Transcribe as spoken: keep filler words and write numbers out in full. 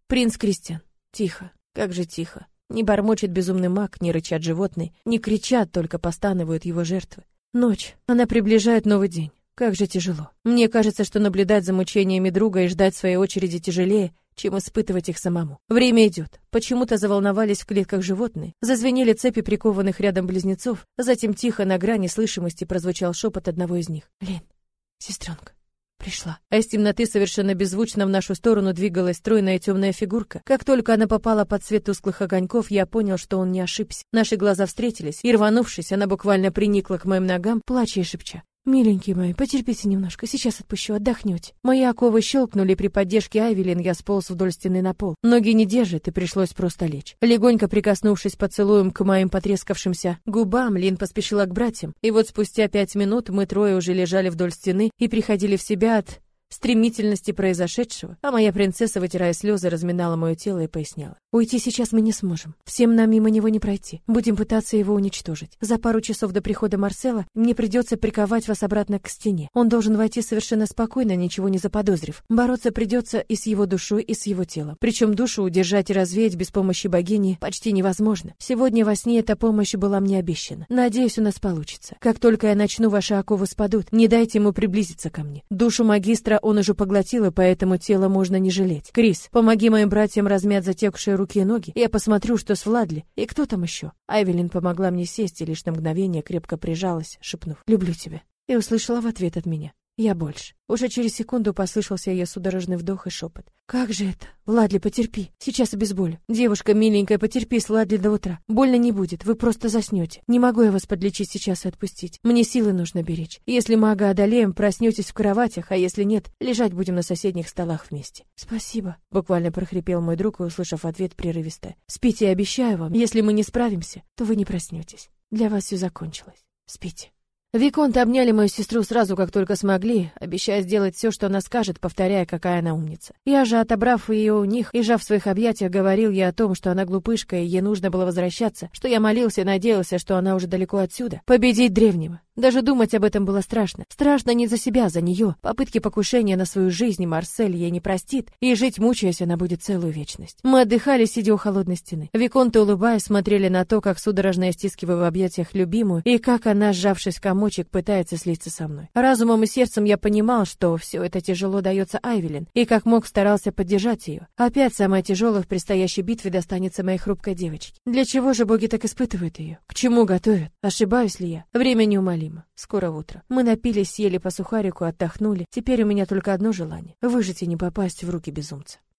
Принц Кристиан. Тихо. Как же тихо. Не бормочет безумный маг, не рычат животные, не кричат, только постанывают его жертвы. Ночь. Она приближает новый день. Как же тяжело. Мне кажется, что наблюдать за мучениями друга и ждать своей очереди тяжелее, чем испытывать их самому. Время идет. Почему-то заволновались в клетках животные, зазвенели цепи прикованных рядом близнецов, затем тихо на грани слышимости прозвучал шепот одного из них. «Лин, сестренка, пришла». А из темноты совершенно беззвучно в нашу сторону двигалась стройная темная фигурка. Как только она попала под свет тусклых огоньков, я понял, что он не ошибся. Наши глаза встретились, и, рванувшись, она буквально приникла к моим ногам, плача и шепча. «Миленькие мои, потерпите немножко, сейчас отпущу, отдохнете». Мои оковы щелкнули, при поддержке Айвелин я сполз вдоль стены на пол. Ноги не держит, и пришлось просто лечь. Легонько прикоснувшись поцелуем к моим потрескавшимся губам, Лин поспешила к братьям. И вот спустя пять минут мы трое уже лежали вдоль стены и приходили в себя от стремительности произошедшего, а моя принцесса, вытирая слезы, разминала мое тело и поясняла. «Уйти сейчас мы не сможем. Всем нам мимо него не пройти. Будем пытаться его уничтожить. За пару часов до прихода Марселла мне придется приковать вас обратно к стене. Он должен войти совершенно спокойно, ничего не заподозрив. Бороться придется и с его душой, и с его телом. Причем душу удержать и развеять без помощи богини почти невозможно. Сегодня во сне эта помощь была мне обещана. Надеюсь, у нас получится. Как только я начну, ваши оковы спадут. Не дайте ему приблизиться ко мне. Душу магистра он уже поглотил, и поэтому тело можно не жалеть. Крис, помоги моим братьям размять затекшие руки и ноги. Я посмотрю, что с Владли. И кто там еще?» Айвелин помогла мне сесть и лишь на мгновение крепко прижалась, шепнув: «Люблю тебя». И услышала в ответ от меня: «Я больше». Уже через секунду послышался ее судорожный вдох и шепот. «Как же это? Владли, потерпи. Сейчас обезболю. Девушка миленькая, потерпи с Владли до утра. Больно не будет, вы просто заснете. Не могу я вас подлечить сейчас и отпустить. Мне силы нужно беречь. Если мага одолеем, проснетесь в кроватях, а если нет, лежать будем на соседних столах вместе». «Спасибо», — буквально прохрипел мой друг, и, услышав ответ, прерывисто: «Спите, я обещаю вам. Если мы не справимся, то вы не проснетесь. Для вас все закончилось. Спите». Виконты обняли мою сестру сразу, как только смогли, обещая сделать все, что она скажет, повторяя, какая она умница. Я же, отобрав ее у них и сжав в своих объятиях, говорил ей о том, что она глупышка, и ей нужно было возвращаться, что я молился и надеялся, что она уже далеко отсюда. Победить древнего. Даже думать об этом было страшно. Страшно не за себя, за нее. Попытки покушения на свою жизнь Марсель ей не простит, и жить мучаясь она будет целую вечность. Мы отдыхали, сидя у холодной стены. Виконты, улыбаясь, смотрели на то, как судорожно я стискиваю в объятиях любимую, и как она, сжавшись в комочек, пытается слиться со мной. Разумом и сердцем я понимал, что все это тяжело дается Айвелин, и как мог старался поддержать ее. Опять самое тяжелое в предстоящей битве достанется моей хрупкой девочке. Для чего же боги так испытывают ее? К чему готовят? Ошибаюсь ли я? Время неумолимо. Скоро утро. Мы напились, съели по сухарику, отдохнули. Теперь у меня только одно желание — выжить и не попасть в руки безумца.